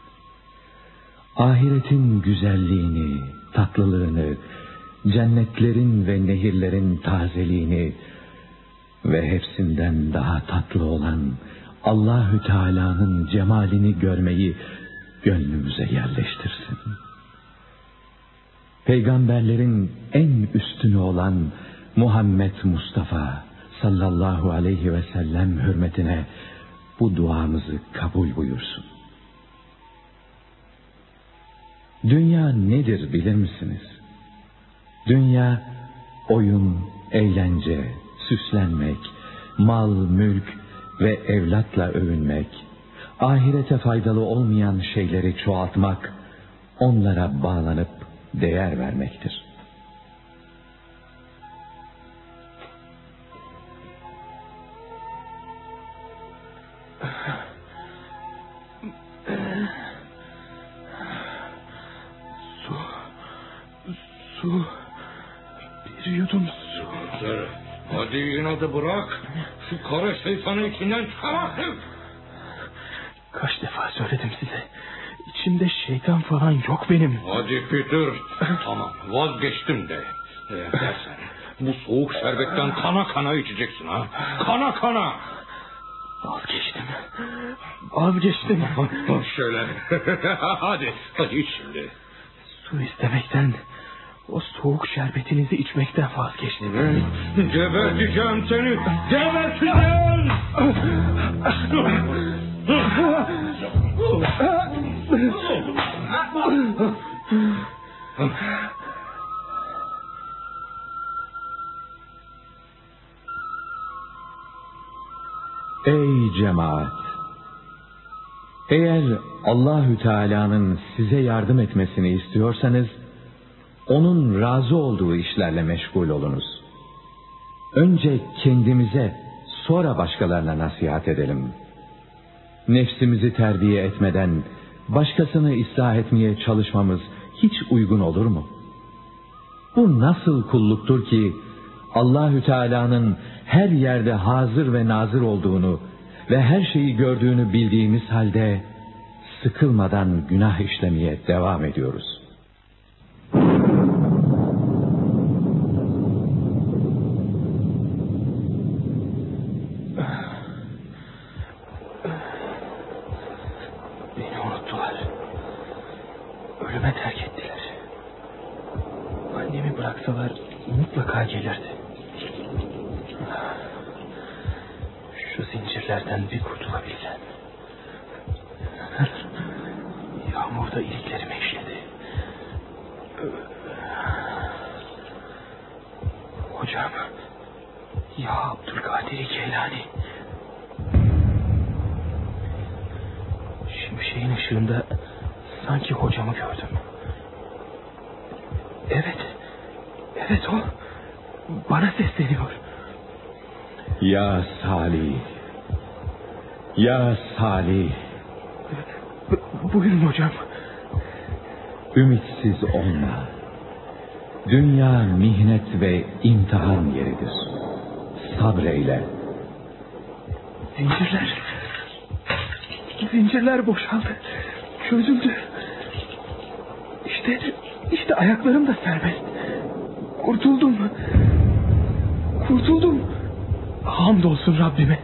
Ahiretin güzelliğini, tatlılığını, cennetlerin ve nehirlerin tazeliğini ve hepsinden daha tatlı olan Allahü Teala'nın cemalini görmeyi gönlümüze yerleştirsin. Peygamberlerin en üstünü olan Muhammed Mustafa sallallahu aleyhi ve sellem hürmetine bu duamızı kabul buyursun. Dünya nedir bilir misiniz? Dünya oyun, eğlence, süslenmek, mal, mülk ve evlatla övünmek, ahirete faydalı olmayan şeyleri çoğaltmak, onlara bağlanıp değer vermektir. Su. Bir yudum su. Hadi inadı bırak. Şu kara şeytanın içinden çıkar artık. Kaç defa söyledim size. İçimde şeytan falan yok benim. Hadi Peter. Tamam, vazgeçtim de. Dersen bu soğuk şerbetten kana kana içeceksin ha. Kana kana. Vazgeçtim. Şöyle. Hadi iç şimdi. Su istemekten, o soğuk şerbetinizi içmekten vazgeçtim. Geberteceğim seni. Geberteceğim. Ey cemaat! Eğer Allahü Teala'nın size yardım etmesini istiyorsanız, onun razı olduğu işlerle meşgul olunuz. Önce kendimize, sonra başkalarına nasihat edelim. Nefsimizi terbiye etmeden başkasını ıslah etmeye çalışmamız hiç uygun olur mu? Bu nasıl kulluktur ki Allahü Teala'nın her yerde hazır ve nazır olduğunu ve her şeyi gördüğünü bildiğimiz halde sıkılmadan günah işlemeye devam ediyoruz. Beni unuttular. Ölüme terk ettiler. Annemi bıraksalar mutlaka gelirdi. Şu zincirlerden bir kurtulabilsem. Yağmurda iliklerime işledi. Hocam, ya Abdülkadir Geylani. Şimşeğin ışığında sanki hocamı gördüm. Evet o. Bana sesleniyor. Ya Salih! Ya Salih! Buyurun hocam. Ümitsiz olma. Dünya mihnet ve imtihan yeridir. Sabreyle. Zincirler boşaldı. Çözüldü. İşte ayaklarım da serbest. Kurtuldum. Hamdolsun Rabbime.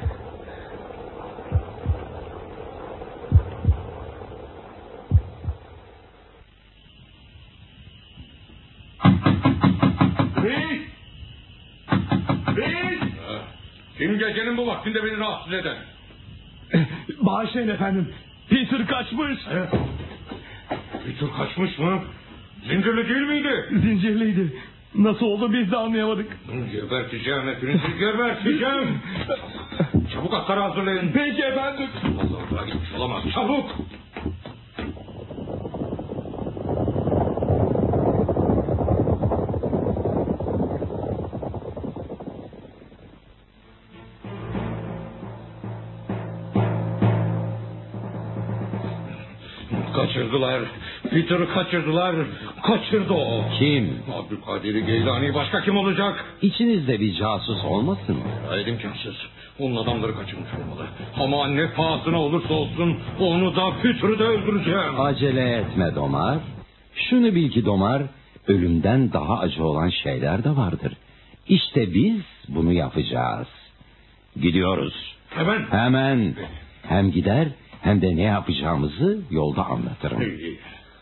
Kim gecenin bu vaktinde beni rahatsız eden? Bağışlayın efendim. Peter kaçmış. Peter kaçmış mı? Zincirli değil miydi? Zincirliydi. Nasıl oldu biz de anlayamadık. Geberteceğim hepinizi, geberteceğim. Çabuk atları hazırlayın. Peki efendim. Allah gitmiş olamaz. Çabuk. Kaçırdılar. Peter'ı kaçırdılar. Kaçırdı o. Kim? Abdülkadir Geylani, başka kim olacak? İçinizde bir casus olmasın mı? Hayır, imkansız. Onun adamları kaçırmış olmalı. Ama ne pahasına olursa olsun onu da Peter'ı da öldüreceğim. Acele etme Domar. Şunu bil ki Domar, ölümden daha acı olan şeyler de vardır. İşte biz bunu yapacağız. Gidiyoruz. Hemen. Hemen. Hem gider hem de ne yapacağımızı yolda anlatırım. İyi.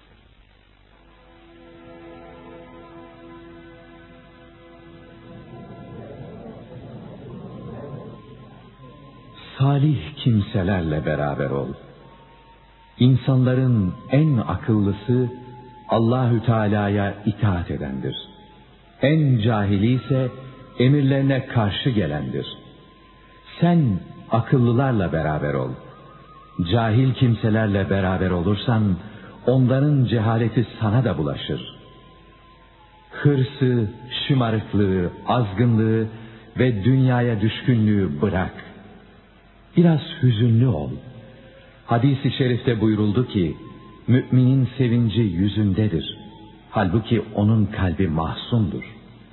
Salih kimselerle beraber ol. İnsanların en akıllısı Allahü Teala'ya itaat edendir. En cahili ise emirlerine karşı gelendir. Sen akıllılarla beraber ol. Cahil kimselerle beraber olursan onların cehaleti sana da bulaşır. Hırsı, şımarıklığı, azgınlığı ve dünyaya düşkünlüğü bırak. Biraz hüzünlü ol. Hadis-i şerifte buyuruldu ki, müminin sevinci yüzündedir. Halbuki onun kalbi mahzundur.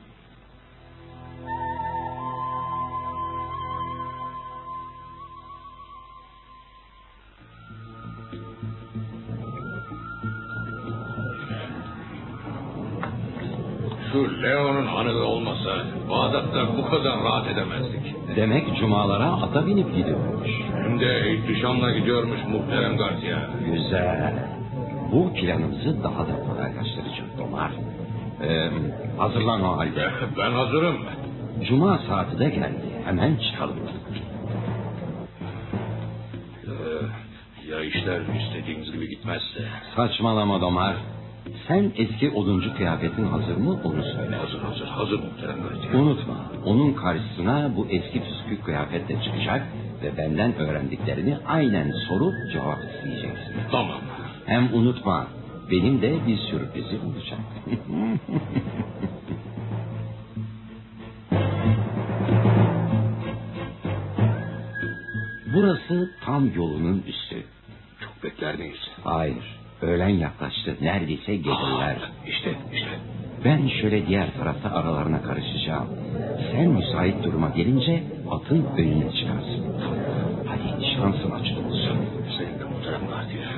Şu Leon'un hanımı olmasa Bağdat'ta bu kadar rahat edemezdik. Demek cumalara ata binip gidiyormuş. Hem de ihtişamla gidiyormuş muhterem gardiya. Güzel. Bu planımızı daha da kolaylaştıracak Domar. Hazırlan o halde. Ben hazırım. Cuma saati de geldi. Hemen çıkalım. Ya işler istediğimiz gibi gitmezse? Saçmalama Domar. Sen eski oduncu kıyafetin hazır mı onu söyle. Hazır muhterem gardiya. Unutma, onun karşısına bu eski püskü kıyafetle çıkacak ve benden öğrendiklerini aynen sorup cevap isteyeceksin. Tamam. Hem unutma, benim de bir sürprizim olacak. Burası tam yolunun üstü. Çok bekler miyiz? Hayır, öğlen yaklaştı. Neredeyse gelirler. İşte. Ben şöyle diğer tarafta aralarına karışacağım. Sen müsait duruma gelince atın önüne çıkarsın. Hadi şansın açık olsun. Senin de muhterem gardiya.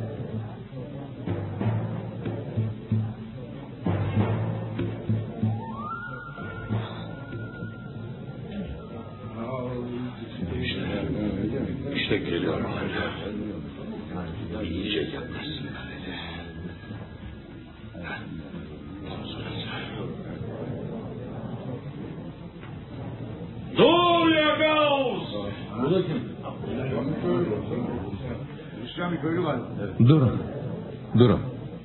İşte geliyorlar. İyice yaklaşsınlar dedi. Dur ya Gavs! Bu da kim? Hristiyan bir köylü var. Durun.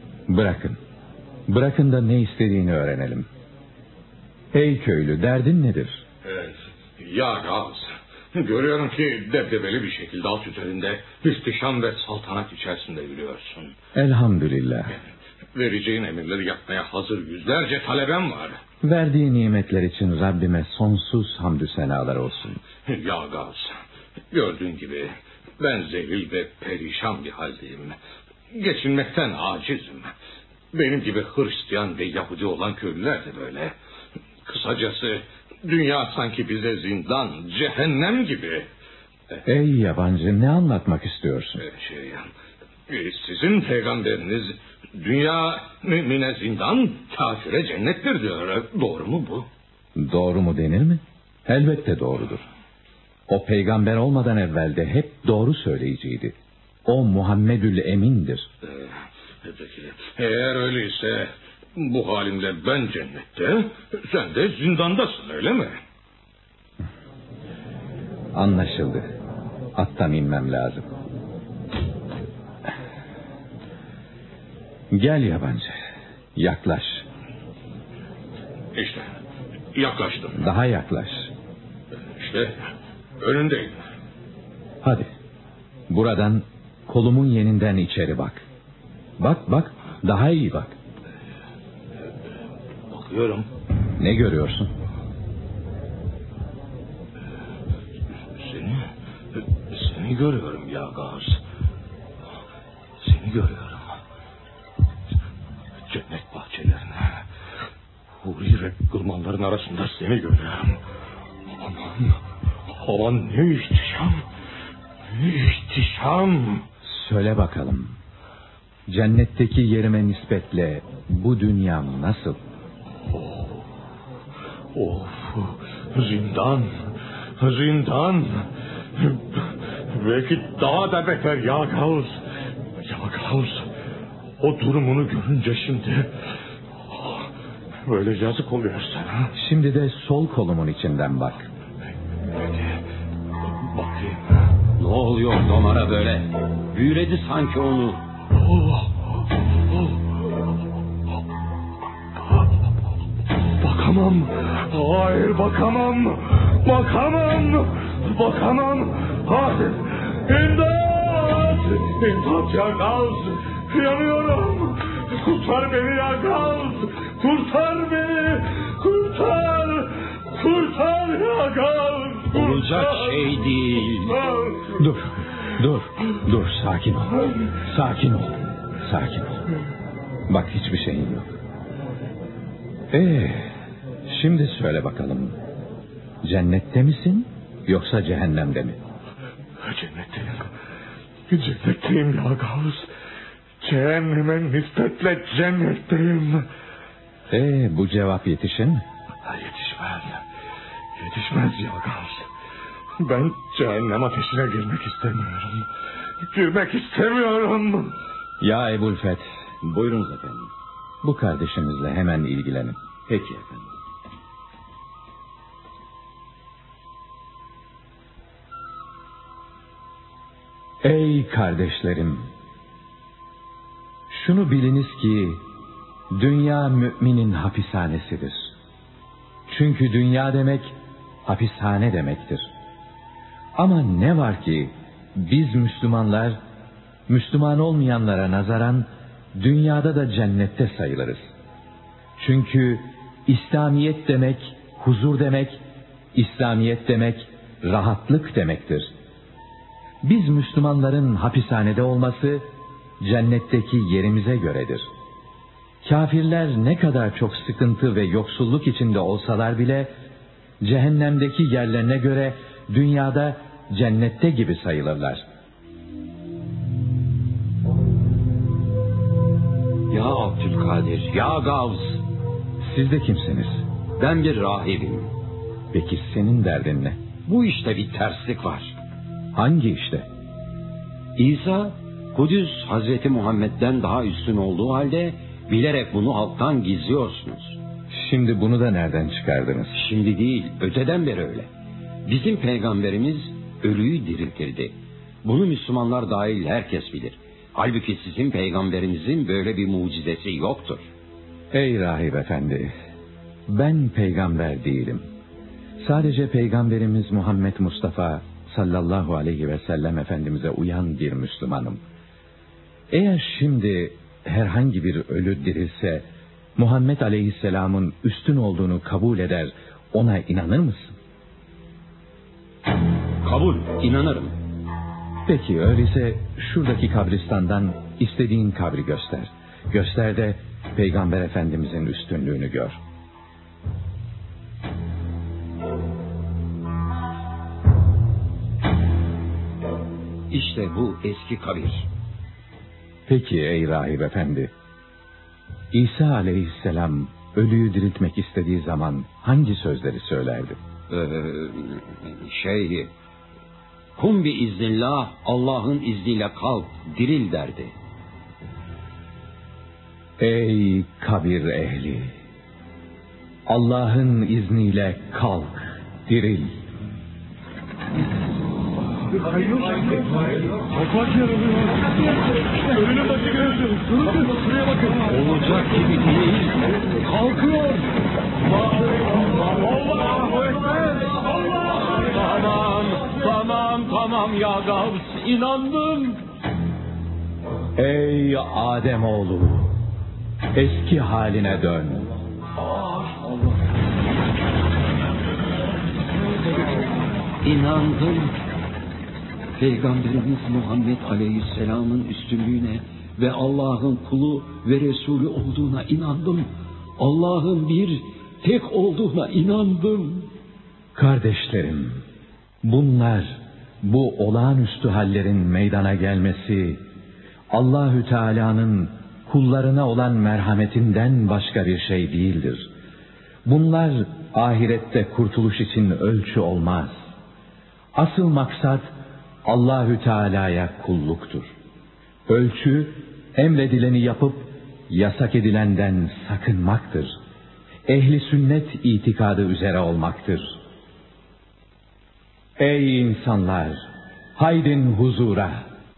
Bırakın da ne istediğini öğrenelim. Hey köylü, derdin nedir? Ya Gavs, görüyorum ki debdebeli bir şekilde alt üzerinde ihtişam ve saltanat içerisinde yürüyorsun. Elhamdülillah. Vereceğin emirleri yapmaya hazır yüzlerce talebem var. Verdiği nimetler için Rabbime sonsuz hamdü senalar olsun. Ya Gavs, gördüğün gibi ben zelil ve perişan bir haldeyim. Geçinmekten acizim. Benim gibi Hristiyan ve Yahudi olan köylüler de böyle. Kısacası dünya sanki bize zindan, cehennem gibi. Ey yabancı, ne anlatmak istiyorsun? Sizin peygamberiniz dünya mümine zindan, kafire cennettir diyor. Doğru mu bu? Doğru mu denir mi? Elbette doğrudur. O peygamber olmadan evvel de hep doğru söyleyiciydi. O Muhammedül Emin'dir. Peki, eğer öyleyse bu halimle ben cennette, sen de zindandasın, öyle mi? Anlaşıldı. Attan inmem lazım. Gel yabancı, yaklaş. İşte yaklaştım. Daha yaklaş. İşte önündeyim. Hadi, buradan kolumun yeninden içeri bak. Bak, daha iyi bak. Bakıyorum. Ne görüyorsun? Seni görüyorum ya Gavs. Seni görüyorum. dağların arasında seni görüyorum. Aman ne ihtişam. Ne ihtişam. Söyle bakalım. Cennetteki yerime nispetle bu dünyam nasıl? Of, zindan. Zindan. Belki daha da beter ya Gavs. Ya Gavs. O durumunu görünce şimdi böyle yazık oluyor sana. Şimdi de sol kolumun içinden bak. Bakayım. Ne oluyor Domar'a böyle? Büyüledi sanki onu. Bakamam. Hayır bakamam. Bakamam. Bakamam. Hayır. İmdat. İmdat ya Gavs. Yanıyorum. Kurtar beni ya Gavs. Kurtar beni. Kurtar. Kurtar ya Gavs. Olacak şey değil. Dur, sakin ol. Sakin ol. Bak hiçbir şeyin yok. Şimdi söyle bakalım. Cennette misin yoksa cehennemde mi? Cennetteyim ya Gavs. Cehenneme nispetle cennetteyim. Bu cevap yetişir mi? Yetişmez ya Gavs. Ben cehennem ateşine girmek istemiyorum. Girmek istemiyorum. Ya Ebu'l-Feth. Buyurunuz efendim. Bu kardeşimizle hemen ilgilenin. Peki efendim. Ey kardeşlerim! Şunu biliniz ki dünya müminin hapishanesidir. Çünkü dünya demek hapishane demektir. Ama ne var ki biz Müslümanlar Müslüman olmayanlara nazaran dünyada da cennette sayılırız. Çünkü İslamiyet demek huzur demek, İslamiyet demek rahatlık demektir. Biz Müslümanların hapishanede olması cennetteki yerimize göredir. Kafirler ne kadar çok sıkıntı ve yoksulluk içinde olsalar bile cehennemdeki yerlerine göre dünyada cennette gibi sayılırlar. Ya Abdülkadir, ya Gavs. Siz de kimsiniz? Ben bir rahibim. Peki senin derdin ne? Bu işte bir terslik var. Hangi işte? İsa, Kudüs Hazreti Muhammed'den daha üstün olduğu halde bilerek bunu halktan gizliyorsunuz. Şimdi bunu da nereden çıkardınız? Şimdi değil, öteden beri öyle. Bizim peygamberimiz ölüyü diriltirdi. Bunu Müslümanlar dahil herkes bilir. Halbuki sizin peygamberinizin böyle bir mucizesi yoktur. Ey rahip efendi, ben peygamber değilim. Sadece peygamberimiz Muhammed Mustafa sallallahu aleyhi ve sellem efendimize uyan bir Müslümanım. Eğer şimdi herhangi bir ölü dirilse Muhammed aleyhisselamın üstün olduğunu kabul eder, ona inanır mısın? Kabul, inanırım. Peki öyleyse şuradaki kabristandan istediğin kabri göster. Göster de Peygamber Efendimizin üstünlüğünü gör. İşte bu eski kabir. Peki ey rahip efendi, İsa aleyhisselam ölüyü diriltmek istediği zaman hangi sözleri söylerdi? Kum bi iznillah, Allah'ın izniyle kalk, diril derdi. Ey kabir ehli! Allah'ın izniyle kalk, diril. Kapak yarılıyor. Ölünün başı görüldü. Şuraya bakın. Olacak gibi değil. Kalkıyor. Tamam ya Gavs, inandım. Ey Ademoğlu, eski haline dön. İnandım. Peygamberimiz Muhammed Aleyhisselam'ın üstünlüğüne ve Allah'ın kulu ve Resulü olduğuna inandım. Allah'ın bir, tek olduğuna inandım. Kardeşlerim, bunlar, bu olağanüstü hallerin meydana gelmesi, Allahü Teala'nın kullarına olan merhametinden başka bir şey değildir. Bunlar ahirette kurtuluş için ölçü olmaz. Asıl maksat Allahü Teala'ya kulluktur. Ölçü, emredileni yapıp yasak edilenden sakınmaktır. Ehli sünnet itikadı üzere olmaktır. Ey insanlar, haydin huzura.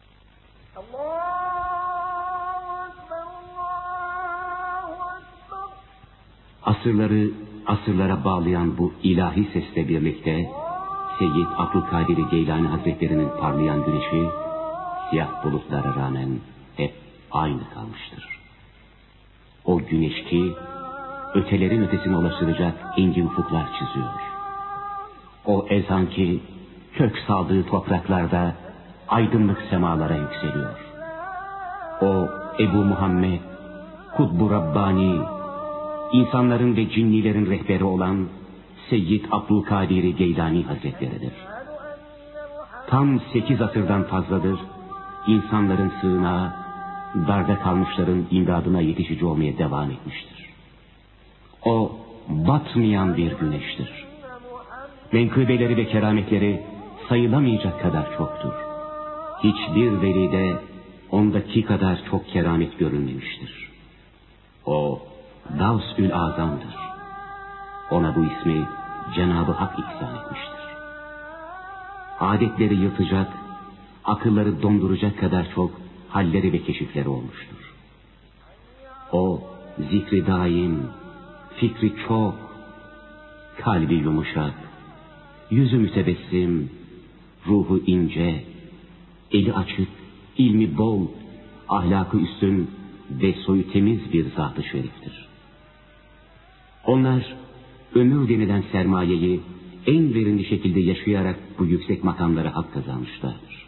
Asırlara bağlayan bu ilahi sesle birlikte Seyyid Abdülkadir Geylani Hazretleri'nin parlayan güneşi siyah bulutlara rağmen hep aynı kalmıştır. O güneş ki ötelerin ötesine ulaştıracak engin ufuklar çiziyor. O ezan ki kök saldığı topraklarda aydınlık semalara yükseliyor. O Ebu Muhammed, Kutbu Rabbani, insanların ve cinnilerin rehberi olan Seyyid Abdülkadir Geylani Hazretleridir. Tam 8 asırdan fazladır insanların sığınağı, darda kalmışların imdadına yetişici olmaya devam etmiştir. O batmayan bir güneştir. Menkıbeleri ve kerametleri sayılamayacak kadar çoktur. Hiçbir velide ondaki kadar çok keramet görülmemiştir. O Gavs-ül Azam'dır. Ona bu ismi Cenab-ı Hak ihsan etmiştir. Adetleri yırtacak, akılları donduracak kadar çok halleri ve keşifleri olmuştur. O zikri daim, fikri çok, kalbi yumuşak, yüzü mütebessim, ruhu ince, eli açık, ilmi bol, ahlakı üstün ve soyu temiz bir zat-ı şeriftir. Onlar ömür denilen sermayeyi en verimli şekilde yaşayarak bu yüksek makamlara hak kazanmışlardır.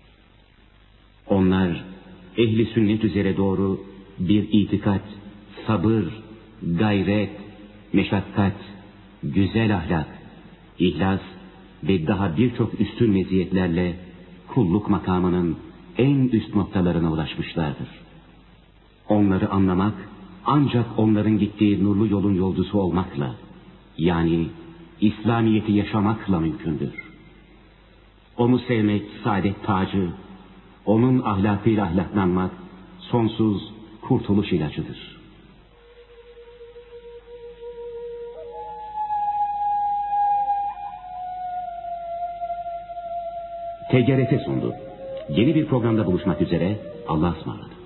Onlar ehli sünnet üzere doğru bir itikat, sabır, gayret, meşakkat, güzel ahlak, ihlas ve daha birçok üstün meziyetlerle kulluk makamının en üst noktalarına ulaşmışlardır. Onları anlamak ancak onların gittiği nurlu yolun yolcusu olmakla, yani İslamiyet'i yaşamakla mümkündür. Onu sevmek saadet tacı, onun ahlakıyla ahlaklanmak sonsuz kurtuluş ilacıdır. TGRT sundu. Yeni bir programda buluşmak üzere, Allah'a ısmarladık.